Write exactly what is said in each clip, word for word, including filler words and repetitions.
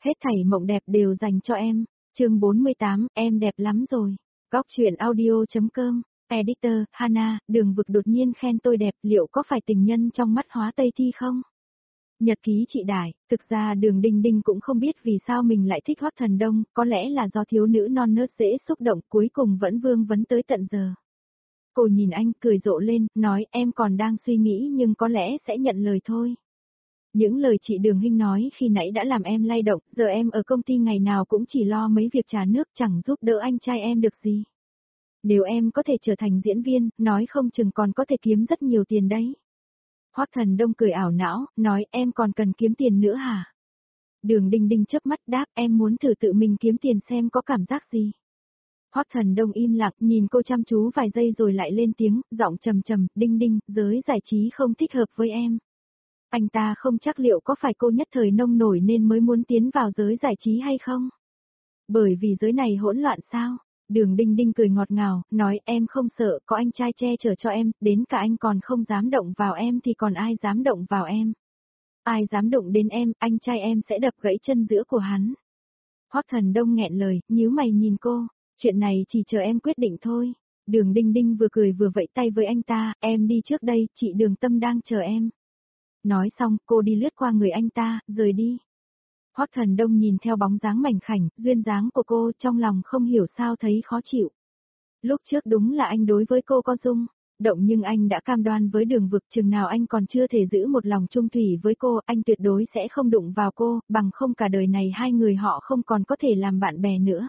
Hết thảy mộng đẹp đều dành cho em. Chương bốn mươi tám, em đẹp lắm rồi. Góc truyện audio.com, Editor, Hana, Đường Vực đột nhiên khen tôi đẹp, liệu có phải tình nhân trong mắt Hóa Tây Thi không? Nhật ký chị Đại, thực ra Đường Đinh Đinh cũng không biết vì sao mình lại thích Hoắc Thần Đông, có lẽ là do thiếu nữ non nớt dễ xúc động, cuối cùng vẫn vương vấn tới tận giờ. Cô nhìn anh, cười rộ lên, nói em còn đang suy nghĩ nhưng có lẽ sẽ nhận lời thôi. Những lời chị Đường Hinh nói khi nãy đã làm em lay động, giờ em ở công ty ngày nào cũng chỉ lo mấy việc trà nước chẳng giúp đỡ anh trai em được gì. Nếu em có thể trở thành diễn viên, nói không chừng còn có thể kiếm rất nhiều tiền đấy. Hoắc Thần Đông cười ảo não, nói em còn cần kiếm tiền nữa hả? Đường Đinh Đinh chớp mắt đáp em muốn thử tự mình kiếm tiền xem có cảm giác gì. Hoắc Thần Đông im lặng nhìn cô chăm chú vài giây rồi lại lên tiếng, giọng trầm trầm, Đinh Đinh, giới giải trí không thích hợp với em. Anh ta không chắc liệu có phải cô nhất thời nông nổi nên mới muốn tiến vào giới giải trí hay không? Bởi vì giới này hỗn loạn sao? Đường Đinh Đinh cười ngọt ngào, nói em không sợ, có anh trai che chở cho em, đến cả anh còn không dám động vào em thì còn ai dám động vào em. Ai dám động đến em, anh trai em sẽ đập gãy chân giữa của hắn. Hoắc Thần Đông nghẹn lời, nhíu mày nhìn cô, chuyện này chỉ chờ em quyết định thôi. Đường Đinh Đinh vừa cười vừa vẫy tay với anh ta, em đi trước đây, chị Đường Tâm đang chờ em. Nói xong, cô đi lướt qua người anh ta, rời đi. Hoắc Thần Đông nhìn theo bóng dáng mảnh khảnh, duyên dáng của cô, trong lòng không hiểu sao thấy khó chịu. Lúc trước đúng là anh đối với cô có dung, động nhưng anh đã cam đoan với Đường Vực chừng nào anh còn chưa thể giữ một lòng chung thủy với cô, anh tuyệt đối sẽ không đụng vào cô, bằng không cả đời này hai người họ không còn có thể làm bạn bè nữa.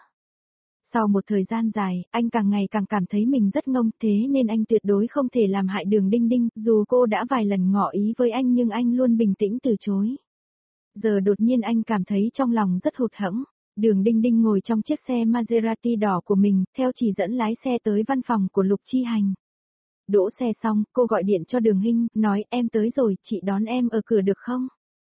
Sau một thời gian dài, anh càng ngày càng cảm thấy mình rất ngông, thế nên anh tuyệt đối không thể làm hại Đường Đinh Đinh, dù cô đã vài lần ngỏ ý với anh nhưng anh luôn bình tĩnh từ chối. Giờ đột nhiên anh cảm thấy trong lòng rất hụt hẫng. Đường Đinh Đinh ngồi trong chiếc xe Maserati đỏ của mình, theo chỉ dẫn lái xe tới văn phòng của Lục Chi Hành. Đỗ xe xong, cô gọi điện cho Đường Hinh, nói em tới rồi, chị đón em ở cửa được không?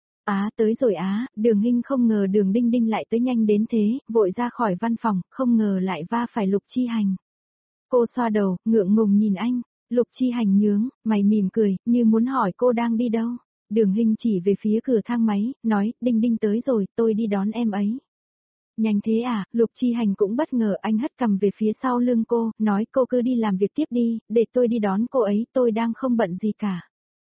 Á, tới rồi á, Đường Hinh không ngờ Đường Đinh Đinh lại tới nhanh đến thế, vội ra khỏi văn phòng, không ngờ lại va phải Lục Chi Hành. Cô xoa đầu, ngượng ngùng nhìn anh, Lục Chi Hành nhướng, mày mỉm cười, như muốn hỏi cô đang đi đâu. Đường Hinh chỉ về phía cửa thang máy, nói, Đinh Đinh tới rồi, tôi đi đón em ấy. Nhanh thế à, Lục Chi Hành cũng bất ngờ, anh hất cằm về phía sau lưng cô, nói cô cứ đi làm việc tiếp đi, để tôi đi đón cô ấy, tôi đang không bận gì cả.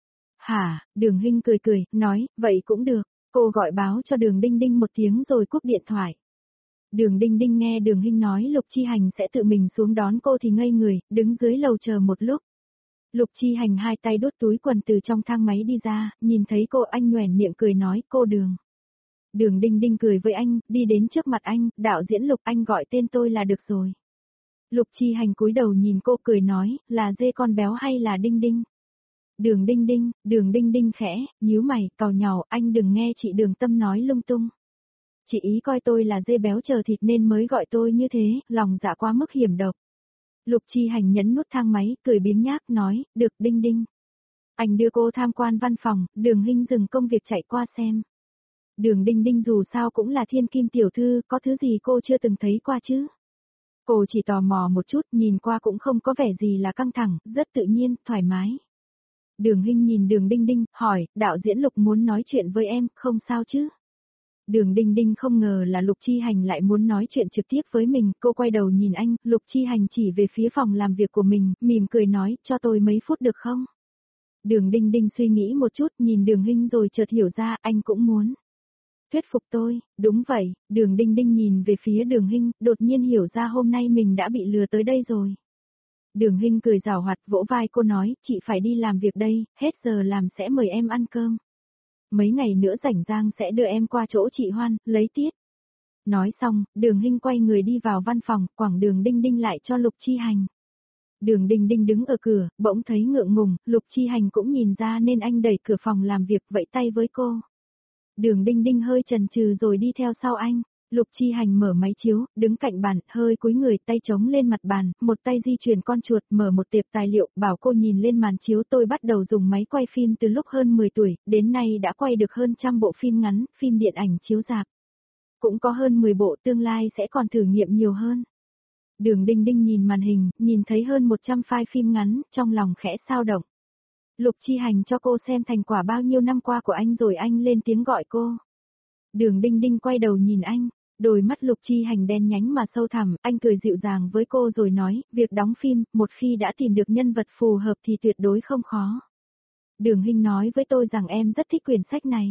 Hả, Đường Hinh cười cười, nói, vậy cũng được, cô gọi báo cho Đường Đinh Đinh một tiếng rồi cúp điện thoại. Đường Đinh Đinh nghe Đường Hinh nói Lục Chi Hành sẽ tự mình xuống đón cô thì ngây người, đứng dưới lầu chờ một lúc. Lục Chi Hành hai tay đút túi quần từ trong thang máy đi ra, nhìn thấy cô anh nhoẻn miệng cười nói cô Đường. Đường Đinh Đinh cười với anh, đi đến trước mặt anh, đạo diễn Lục anh gọi tên tôi là được rồi. Lục Chi Hành cúi đầu nhìn cô cười nói, là dê con béo hay là Đinh Đinh? Đường Đinh Đinh, Đường Đinh Đinh khẽ, nhíu mày, càu nhàu, anh đừng nghe chị Đường Tâm nói lung tung. Chị ý coi tôi là dê béo chờ thịt nên mới gọi tôi như thế, lòng dạ quá mức hiểm độc. Lục Chi Hành nhấn nút thang máy, cười biếng nhác, nói, được Đinh Đinh. Anh đưa cô tham quan văn phòng, Đường Hinh dừng công việc chạy qua xem. Đường Đinh Đinh dù sao cũng là thiên kim tiểu thư, có thứ gì cô chưa từng thấy qua chứ? Cô chỉ tò mò một chút, nhìn qua cũng không có vẻ gì là căng thẳng, rất tự nhiên, thoải mái. Đường Hinh nhìn Đường Đinh Đinh, hỏi, đạo diễn Lục muốn nói chuyện với em, không sao chứ? Đường Đinh Đinh không ngờ là Lục Chi Hành lại muốn nói chuyện trực tiếp với mình, cô quay đầu nhìn anh, Lục Chi Hành chỉ về phía phòng làm việc của mình, mỉm cười nói, cho tôi mấy phút được không? Đường Đinh Đinh suy nghĩ một chút, nhìn Đường Hinh rồi chợt hiểu ra, anh cũng muốn thuyết phục tôi, đúng vậy, Đường Đinh Đinh nhìn về phía Đường Hinh, đột nhiên hiểu ra hôm nay mình đã bị lừa tới đây rồi. Đường Hinh cười giảo hoạt vỗ vai cô nói, chị phải đi làm việc đây, hết giờ làm sẽ mời em ăn cơm. Mấy ngày nữa rảnh rang sẽ đưa em qua chỗ chị Hoan, lấy tiết. Nói xong, Đường Hinh quay người đi vào văn phòng, quẳng Đường Đinh Đinh lại cho Lục Chi Hành. Đường Đinh Đinh đứng ở cửa, bỗng thấy ngượng ngùng, Lục Chi Hành cũng nhìn ra nên anh đẩy cửa phòng làm việc vẫy tay với cô. Đường Đinh Đinh hơi chần chừ rồi đi theo sau anh. Lục Chi Hành mở máy chiếu, đứng cạnh bàn, hơi cúi người, tay chống lên mặt bàn, một tay di chuyển con chuột, mở một tệp tài liệu, bảo cô nhìn lên màn chiếu. Tôi bắt đầu dùng máy quay phim từ lúc hơn mười tuổi, đến nay đã quay được hơn trăm bộ phim ngắn, phim điện ảnh chiếu rạp. Cũng có hơn mười bộ, tương lai sẽ còn thử nghiệm nhiều hơn. Đường Đinh Đinh nhìn màn hình, nhìn thấy hơn một trăm file phim ngắn, trong lòng khẽ xao động. Lục Chi Hành cho cô xem thành quả bao nhiêu năm qua của anh rồi anh lên tiếng gọi cô. Đường Đinh Đinh quay đầu nhìn anh, đôi mắt Lục Chi Hành đen nhánh mà sâu thẳm, anh cười dịu dàng với cô rồi nói, việc đóng phim, một khi đã tìm được nhân vật phù hợp thì tuyệt đối không khó. Đường Hinh nói với tôi rằng em rất thích quyển sách này.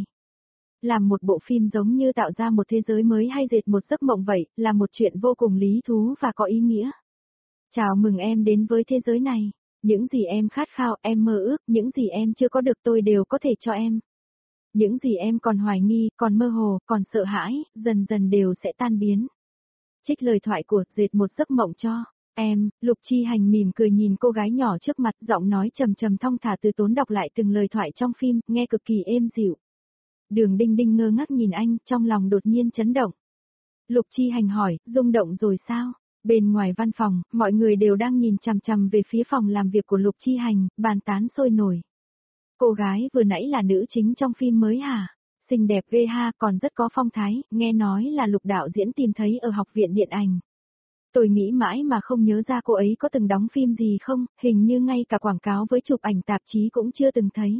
Làm một bộ phim giống như tạo ra một thế giới mới hay dệt một giấc mộng vậy, là một chuyện vô cùng lý thú và có ý nghĩa. Chào mừng em đến với thế giới này. Những gì em khát khao, em mơ ước, những gì em chưa có được tôi đều có thể cho em. Những gì em còn hoài nghi, còn mơ hồ, còn sợ hãi, dần dần đều sẽ tan biến. Trích lời thoại của dệt một giấc mộng cho em. Lục Chi Hành mỉm cười nhìn cô gái nhỏ trước mặt, giọng nói trầm trầm thong thả từ tốn đọc lại từng lời thoại trong phim, nghe cực kỳ êm dịu. Đường Đinh Đinh ngơ ngác nhìn anh, trong lòng đột nhiên chấn động. Lục Chi Hành hỏi, rung động rồi sao? Bên ngoài văn phòng, mọi người đều đang nhìn chằm chằm về phía phòng làm việc của Lục Chi Hành, bàn tán sôi nổi. Cô gái vừa nãy là nữ chính trong phim mới hả? Xinh đẹp ghê ha, còn rất có phong thái, nghe nói là Lục đạo diễn tìm thấy ở học viện điện ảnh. Tôi nghĩ mãi mà không nhớ ra cô ấy có từng đóng phim gì không, hình như ngay cả quảng cáo với chụp ảnh tạp chí cũng chưa từng thấy.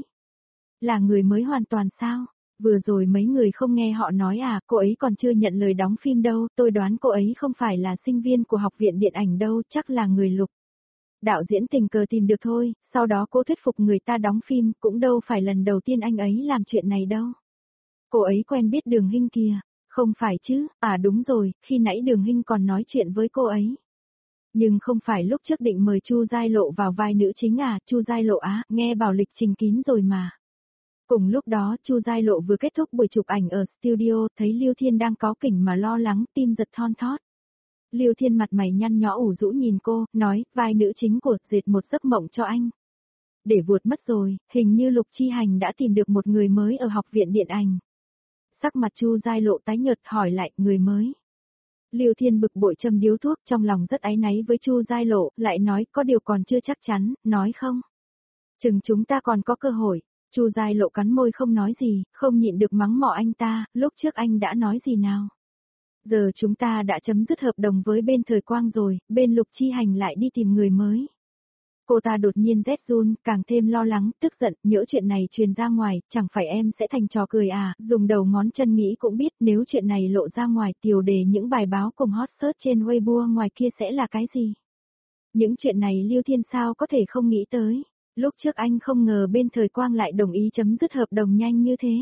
Là người mới hoàn toàn sao? Vừa rồi mấy người không nghe họ nói à, cô ấy còn chưa nhận lời đóng phim đâu, tôi đoán cô ấy không phải là sinh viên của học viện điện ảnh đâu, chắc là người Lục đạo diễn tình cờ tìm được thôi, sau đó cô thuyết phục người ta đóng phim, cũng đâu phải lần đầu tiên anh ấy làm chuyện này đâu. Cô ấy quen biết Đường Hinh kìa, không phải chứ, à đúng rồi, khi nãy Đường Hinh còn nói chuyện với cô ấy. Nhưng không phải lúc trước định mời Chu Giai Lộ vào vai nữ chính à, Chu Giai Lộ á, nghe bảo lịch trình kín rồi mà. Cùng lúc đó, Chu Giai Lộ vừa kết thúc buổi chụp ảnh ở studio, thấy Lưu Thiên đang cáu kỉnh mà lo lắng, tim giật thon thót. Lưu Thiên mặt mày nhăn nhó ủ rũ nhìn cô, nói, vai nữ chính của dệt một giấc mộng cho anh. Để vuột mất rồi, hình như Lục Chi Hành đã tìm được một người mới ở học viện điện ảnh. Sắc mặt Chu Giai Lộ tái nhợt hỏi lại, người mới. Lưu Thiên bực bội châm điếu thuốc, trong lòng rất áy náy với Chu Giai Lộ, lại nói, có điều còn chưa chắc chắn, nói không? Chừng chúng ta còn có cơ hội. Chu Giai Lộ cắn môi không nói gì, không nhịn được mắng mỏ anh ta, lúc trước anh đã nói gì nào? Giờ chúng ta đã chấm dứt hợp đồng với bên Thời Quang rồi, bên Lục Chi Hành lại đi tìm người mới. Cô ta đột nhiên rét run, càng thêm lo lắng, tức giận, nhỡ chuyện này truyền ra ngoài, chẳng phải em sẽ thành trò cười à, dùng đầu ngón chân nghĩ cũng biết nếu chuyện này lộ ra ngoài tiêu đề những bài báo cùng hot search trên Weibo ngoài kia sẽ là cái gì? Những chuyện này Lưu Thiên sao có thể không nghĩ tới. Lúc trước anh không ngờ bên Thời Quang lại đồng ý chấm dứt hợp đồng nhanh như thế.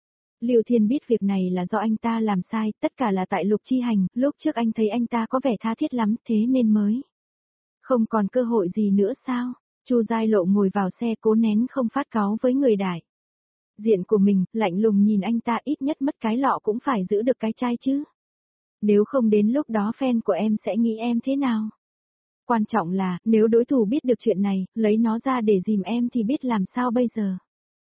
Lưu Thiên biết việc này là do anh ta làm sai, tất cả là tại Lục Chi Hành, lúc trước anh thấy anh ta có vẻ tha thiết lắm, thế nên mới. Không còn cơ hội gì nữa sao? Chu Giai Lộ ngồi vào xe cố nén không phát cáu với người đại diện của mình, lạnh lùng nhìn anh ta, ít nhất mất cái lọ cũng phải giữ được cái chai chứ. Nếu không đến lúc đó fan của em sẽ nghĩ em thế nào? Quan trọng là, nếu đối thủ biết được chuyện này, lấy nó ra để dìm em thì biết làm sao bây giờ.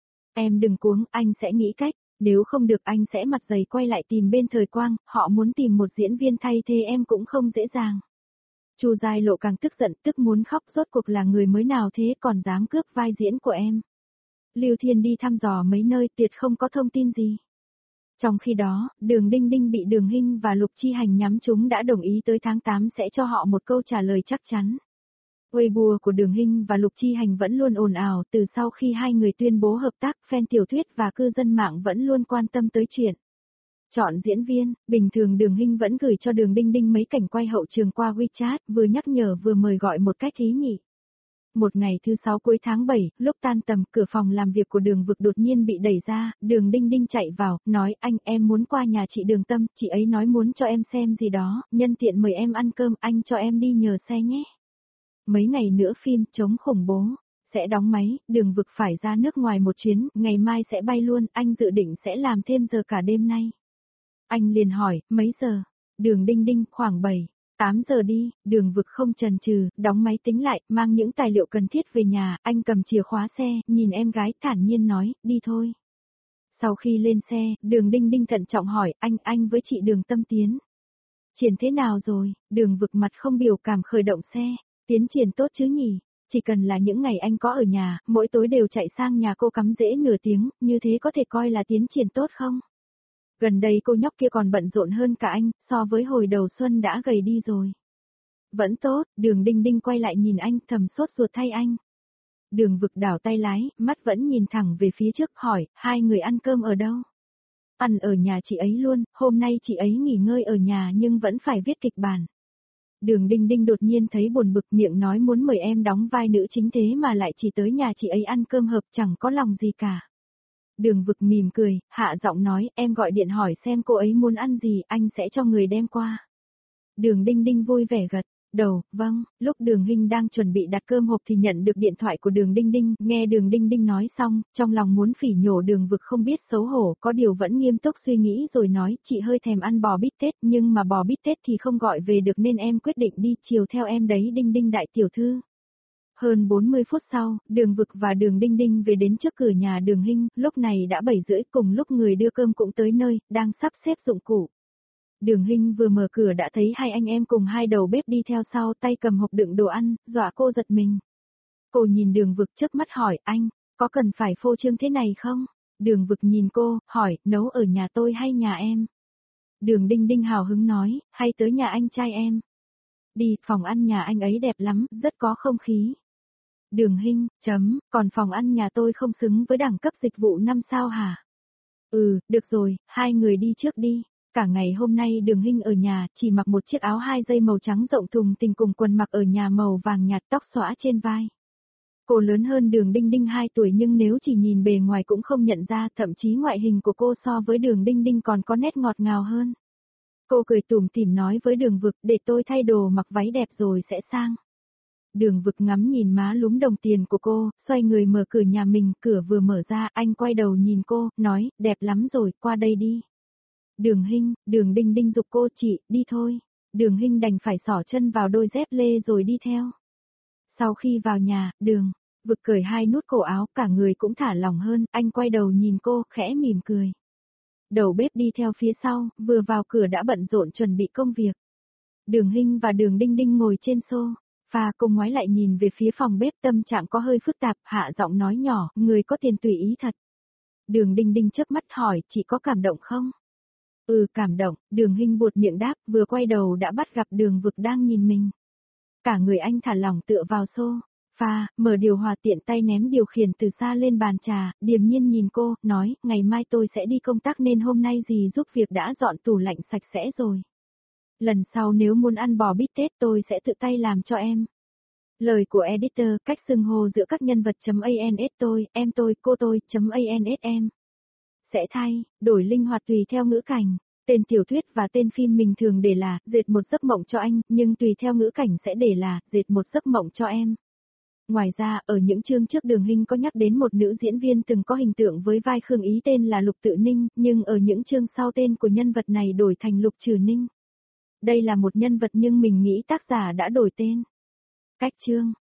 Em đừng cuống, anh sẽ nghĩ cách, nếu không được anh sẽ mặt dày quay lại tìm bên Thời Quang, họ muốn tìm một diễn viên thay thế em cũng không dễ dàng. Chu Giai Lộ càng tức giận, tức muốn khóc, rốt cuộc là người mới nào thế còn dám cướp vai diễn của em. Lưu Thiên đi thăm dò mấy nơi, tuyệt không có thông tin gì. Trong khi đó, Đường Đinh Đinh bị Đường Hinh và Lục Chi Hành nhắm chúng đã đồng ý tới tháng tám sẽ cho họ một câu trả lời chắc chắn. Weibo của Đường Hinh và Lục Chi Hành vẫn luôn ồn ào, từ sau khi hai người tuyên bố hợp tác, fan tiểu thuyết và cư dân mạng vẫn luôn quan tâm tới chuyện chọn diễn viên. Bình thường Đường Hinh vẫn gửi cho Đường Đinh Đinh mấy cảnh quay hậu trường qua WeChat, vừa nhắc nhở vừa mời gọi một cách ý nhị. Một ngày thứ sáu cuối tháng bảy, lúc tan tầm, cửa phòng làm việc của Đường Vực đột nhiên bị đẩy ra, Đường Đinh Đinh chạy vào, nói, anh, em muốn qua nhà chị Đường Tâm, chị ấy nói muốn cho em xem gì đó, nhân tiện mời em ăn cơm, anh cho em đi nhờ xe nhé. Mấy ngày nữa phim chống khủng bố sẽ đóng máy, Đường Vực phải ra nước ngoài một chuyến, ngày mai sẽ bay luôn, anh dự định sẽ làm thêm giờ cả đêm nay. Anh liền hỏi, mấy giờ? Đường Đinh Đinh, khoảng bảy, tám giờ đi. Đường Vực không chần chừ, đóng máy tính lại, mang những tài liệu cần thiết về nhà, anh cầm chìa khóa xe, nhìn em gái thản nhiên nói, đi thôi. Sau khi lên xe, Đường Đinh Đinh thận trọng hỏi, anh, anh với chị Đường Tâm tiến triển thế nào rồi? Đường Vực mặt không biểu cảm khởi động xe, tiến triển tốt chứ nhỉ? Chỉ cần là những ngày anh có ở nhà, mỗi tối đều chạy sang nhà cô cắm rễ nửa tiếng, như thế có thể coi là tiến triển tốt không? Gần đây cô nhóc kia còn bận rộn hơn cả anh, so với hồi đầu xuân đã gầy đi rồi. Vẫn tốt, Đường Đinh Đinh quay lại nhìn anh, thầm sốt ruột thay anh. Đường Vực đảo tay lái, mắt vẫn nhìn thẳng về phía trước, hỏi, hai người ăn cơm ở đâu? Ăn ở nhà chị ấy luôn, hôm nay chị ấy nghỉ ngơi ở nhà nhưng vẫn phải viết kịch bản. Đường Đinh Đinh đột nhiên thấy buồn bực, miệng nói muốn mời em đóng vai nữ chính thế mà lại chỉ tới nhà chị ấy ăn cơm hợp, chẳng có lòng gì cả. Đường Vực mỉm cười, hạ giọng nói, em gọi điện hỏi xem cô ấy muốn ăn gì, anh sẽ cho người đem qua. Đường Đinh Đinh vui vẻ gật đầu, vâng. Lúc Đường Hinh đang chuẩn bị đặt cơm hộp thì nhận được điện thoại của Đường Đinh Đinh, nghe Đường Đinh Đinh nói xong, trong lòng muốn phỉ nhổ Đường Vực không biết xấu hổ, có điều vẫn nghiêm túc suy nghĩ rồi nói, chị hơi thèm ăn bò bít tết, nhưng mà bò bít tết thì không gọi về được nên em quyết định đi chiều theo em đấy Đinh Đinh đại tiểu thư. Hơn bốn mươi phút sau, Đường Vực và Đường Đinh Đinh về đến trước cửa nhà Đường Hinh, lúc này đã bảy rưỡi, cùng lúc người đưa cơm cũng tới nơi, đang sắp xếp dụng cụ. Đường Hinh vừa mở cửa đã thấy hai anh em cùng hai đầu bếp đi theo sau, tay cầm hộp đựng đồ ăn, dọa cô giật mình. Cô nhìn Đường Vực chớp mắt hỏi, anh, có cần phải phô trương thế này không? Đường Vực nhìn cô, hỏi, nấu ở nhà tôi hay nhà em? Đường Đinh Đinh hào hứng nói, hay tới nhà anh trai em? Đi, phòng ăn nhà anh ấy đẹp lắm, rất có không khí. Đường Hinh, chấm, còn phòng ăn nhà tôi không xứng với đẳng cấp dịch vụ năm sao hả? Ừ, được rồi, hai người đi trước đi. Cả ngày hôm nay Đường Hinh ở nhà, chỉ mặc một chiếc áo hai dây màu trắng rộng thùng thình cùng quần mặc ở nhà màu vàng nhạt, tóc xõa trên vai. Cô lớn hơn Đường Đinh Đinh hai tuổi nhưng nếu chỉ nhìn bề ngoài cũng không nhận ra, thậm chí ngoại hình của cô so với Đường Đinh Đinh còn có nét ngọt ngào hơn. Cô cười tủm tỉm nói với Đường Vực, để tôi thay đồ mặc váy đẹp rồi sẽ sang. Đường Vực ngắm nhìn má lúm đồng tiền của cô, xoay người mở cửa nhà mình, cửa vừa mở ra, anh quay đầu nhìn cô, nói, đẹp lắm rồi, qua đây đi. Đường Hinh, Đường Đinh Đinh giục cô, chị, đi thôi. Đường Hinh đành phải xỏ chân vào đôi dép lê rồi đi theo. Sau khi vào nhà, Đường Vực cởi hai nút cổ áo, cả người cũng thả lỏng hơn, anh quay đầu nhìn cô, khẽ mỉm cười. Đầu bếp đi theo phía sau, vừa vào cửa đã bận rộn chuẩn bị công việc. Đường Hinh và Đường Đinh Đinh ngồi trên sofa, cô ngoái lại nhìn về phía phòng bếp, tâm trạng có hơi phức tạp, hạ giọng nói nhỏ, người có tiền tùy ý thật. Đường Đinh Đinh chớp mắt hỏi, chị có cảm động không? Ừ, cảm động. Đường Hinh buột miệng đáp, vừa quay đầu đã bắt gặp Đường Vực đang nhìn mình. Cả người anh thả lỏng tựa vào sofa, mở điều hòa, tiện tay ném điều khiển từ xa lên bàn trà, điềm nhiên nhìn cô, nói, ngày mai tôi sẽ đi công tác nên hôm nay dì giúp việc đã dọn tủ lạnh sạch sẽ rồi. Lần sau nếu muốn ăn bò bít tết tôi sẽ tự tay làm cho em. Lời của editor, cách xưng hô giữa các nhân vật.ans tôi, em tôi, cô tôi.ans em. Sẽ thay, đổi linh hoạt tùy theo ngữ cảnh. Tên tiểu thuyết và tên phim mình thường để là, dệt một giấc mộng cho anh, nhưng tùy theo ngữ cảnh sẽ để là, dệt một giấc mộng cho em. Ngoài ra, ở những chương trước Đường Hinh có nhắc đến một nữ diễn viên từng có hình tượng với vai Khương Ý tên là Lục Tự Ninh, nhưng ở những chương sau tên của nhân vật này đổi thành Lục Trừ Ninh. Đây là một nhân vật nhưng mình nghĩ tác giả đã đổi tên. Cách chương